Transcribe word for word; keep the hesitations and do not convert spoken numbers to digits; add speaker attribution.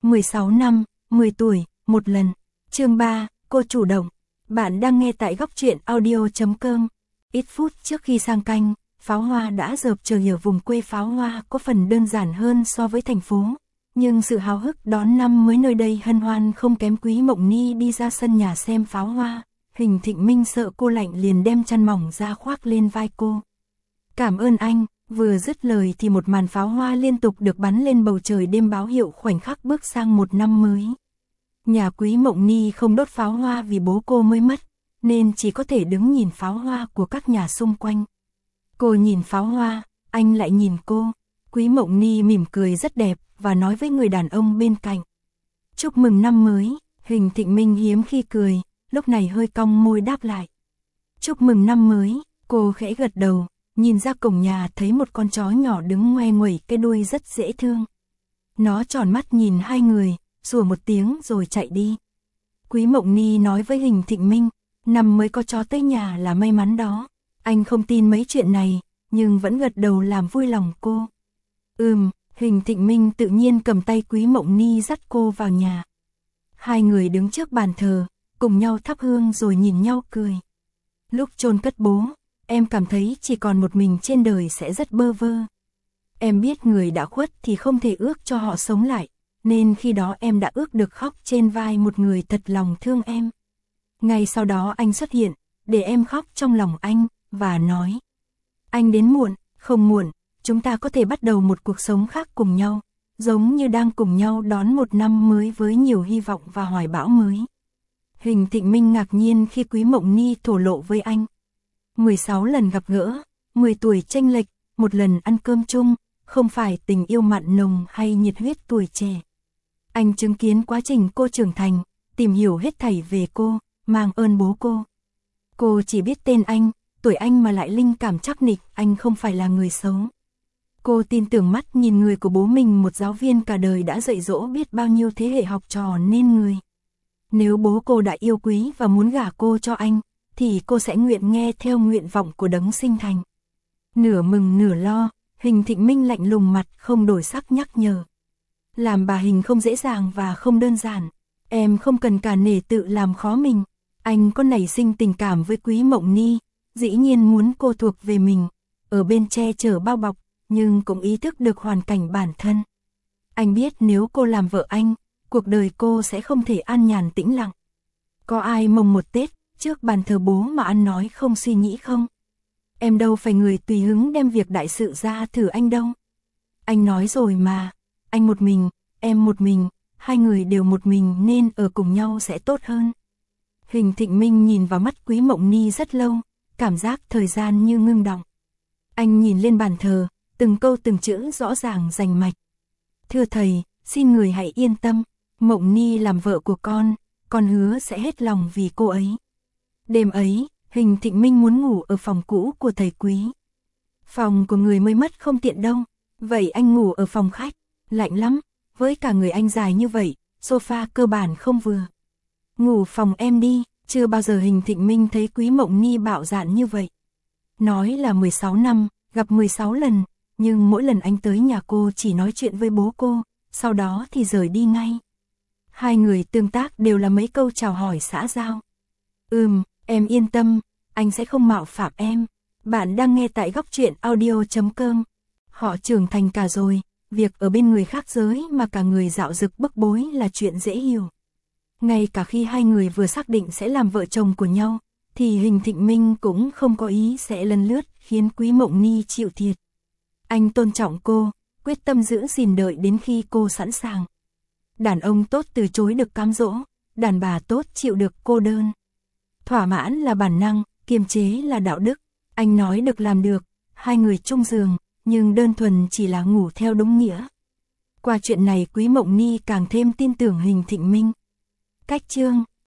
Speaker 1: mười sáu năm, mười tuổi, một lần. Chương ba, cô chủ động. Bạn đang nghe tại góc truyện audio chấm com. Ít phút trước khi sang canh, pháo hoa đã dợp trời ở vùng quê. Pháo hoa có phần đơn giản hơn so với thành phố, nhưng sự háo hức đón năm mới nơi đây hân hoan không kém. Quý Mộng Ni đi ra sân nhà xem pháo hoa, Hình Thịnh Minh sợ cô lạnh liền đem chăn mỏng ra khoác lên vai cô. Cảm ơn anh. Vừa dứt lời thì một màn pháo hoa liên tục được bắn lên bầu trời đêm báo hiệu khoảnh khắc bước sang một năm mới. Nhà Quý Mộng Ni không đốt pháo hoa vì bố cô mới mất, nên chỉ có thể đứng nhìn pháo hoa của các nhà xung quanh. Cô nhìn pháo hoa, anh lại nhìn cô. Quý Mộng Ni mỉm cười rất đẹp và nói với người đàn ông bên cạnh: chúc mừng năm mới. Hình Thịnh Minh hiếm khi cười, lúc này hơi cong môi đáp lại: chúc mừng năm mới. Cô khẽ gật đầu, nhìn ra cổng nhà thấy một con chó nhỏ đứng ngoe nguẩy cái đuôi rất dễ thương. Nó tròn mắt nhìn hai người, sủa một tiếng rồi chạy đi. Quý Mộng Ni nói với Hình Thịnh Minh: năm mới có chó tới nhà là may mắn đó. Anh không tin mấy chuyện này, nhưng vẫn gật đầu làm vui lòng cô. Ừm, Hình Thịnh Minh tự nhiên cầm tay Quý Mộng Ni dắt cô vào nhà. Hai người đứng trước bàn thờ, cùng nhau thắp hương rồi nhìn nhau cười. Lúc chôn cất bố, em cảm thấy chỉ còn một mình trên đời sẽ rất bơ vơ. Em biết người đã khuất thì không thể ước cho họ sống lại, nên khi đó em đã ước được khóc trên vai một người thật lòng thương em. Ngay sau đó anh xuất hiện, để em khóc trong lòng anh, và nói: anh đến muộn, không muộn, chúng ta có thể bắt đầu một cuộc sống khác cùng nhau, giống như đang cùng nhau đón một năm mới với nhiều hy vọng và hoài bão mới. Hình Thịnh Minh ngạc nhiên khi Quý Mộng Ni thổ lộ với anh: mười sáu lần gặp gỡ, mười tuổi chênh lệch, một lần ăn cơm chung, không phải tình yêu mặn nồng hay nhiệt huyết tuổi trẻ. Anh chứng kiến quá trình cô trưởng thành, tìm hiểu hết thảy về cô, mang ơn bố cô. Cô chỉ biết tên anh, tuổi anh mà lại linh cảm chắc nịch anh không phải là người xấu. Cô tin tưởng mắt nhìn người của bố mình, một giáo viên cả đời đã dạy dỗ biết bao nhiêu thế hệ học trò nên người. Nếu bố cô đã yêu quý và muốn gả cô cho anh, thì cô sẽ nguyện nghe theo nguyện vọng của đấng sinh thành. Nửa mừng nửa lo, Hình Thịnh Minh lạnh lùng mặt không đổi sắc nhắc nhở: làm bà Hình không dễ dàng và không đơn giản. Em không cần cả nể tự làm khó mình. Anh có nảy sinh tình cảm với Quý Mộng Ni, dĩ nhiên muốn cô thuộc về mình, ở bên che chở bao bọc, nhưng cũng ý thức được hoàn cảnh bản thân. Anh biết nếu cô làm vợ anh, cuộc đời cô sẽ không thể an nhàn tĩnh lặng. Có ai mồng một Tết trước bàn thờ bố mà ăn nói không suy nghĩ không? Em đâu phải người tùy hứng đem việc đại sự ra thử anh đâu. Anh nói rồi mà, anh một mình, em một mình, hai người đều một mình nên ở cùng nhau sẽ tốt hơn. Hình Thịnh Minh nhìn vào mắt Quý Mộng Ni rất lâu, cảm giác thời gian như ngưng đọng. Anh nhìn lên bàn thờ, từng câu từng chữ rõ ràng rành mạch. Thưa thầy, xin người hãy yên tâm, Mộng Ni làm vợ của con, con hứa sẽ hết lòng vì cô ấy. Đêm ấy, Hình Thịnh Minh muốn ngủ ở phòng cũ của thầy Quý. Phòng của người mới mất không tiện đâu, vậy anh ngủ ở phòng khách. Lạnh lắm, với cả người anh dài như vậy, sofa cơ bản không vừa. Ngủ phòng em đi. Chưa bao giờ Hình Thịnh Minh thấy Quý Mộng Ni bạo dạn như vậy. Nói là mười sáu năm, gặp mười sáu lần, nhưng mỗi lần anh tới nhà cô chỉ nói chuyện với bố cô, sau đó thì rời đi ngay. Hai người tương tác đều là mấy câu chào hỏi xã giao. Ừm, em yên tâm, anh sẽ không mạo phạm em. Bạn đang nghe tại góc truyện audio chấm com. Họ trưởng thành cả rồi, việc ở bên người khác giới mà cả người dạo dực bức bối là chuyện dễ hiểu. Ngay cả khi hai người vừa xác định sẽ làm vợ chồng của nhau, thì Hình Thịnh Minh cũng không có ý sẽ lấn lướt khiến Quý Mộng Ni chịu thiệt. Anh tôn trọng cô, quyết tâm giữ gìn đợi đến khi cô sẵn sàng. Đàn ông tốt từ chối được cám dỗ, đàn bà tốt chịu được cô đơn. Thỏa mãn là bản năng, kiềm chế là đạo đức. Anh nói được làm được, hai người chung giường, nhưng đơn thuần chỉ là ngủ theo đúng nghĩa. Qua chuyện này Quý Mộng Ni càng thêm tin tưởng Hình Thịnh Minh. Cách chương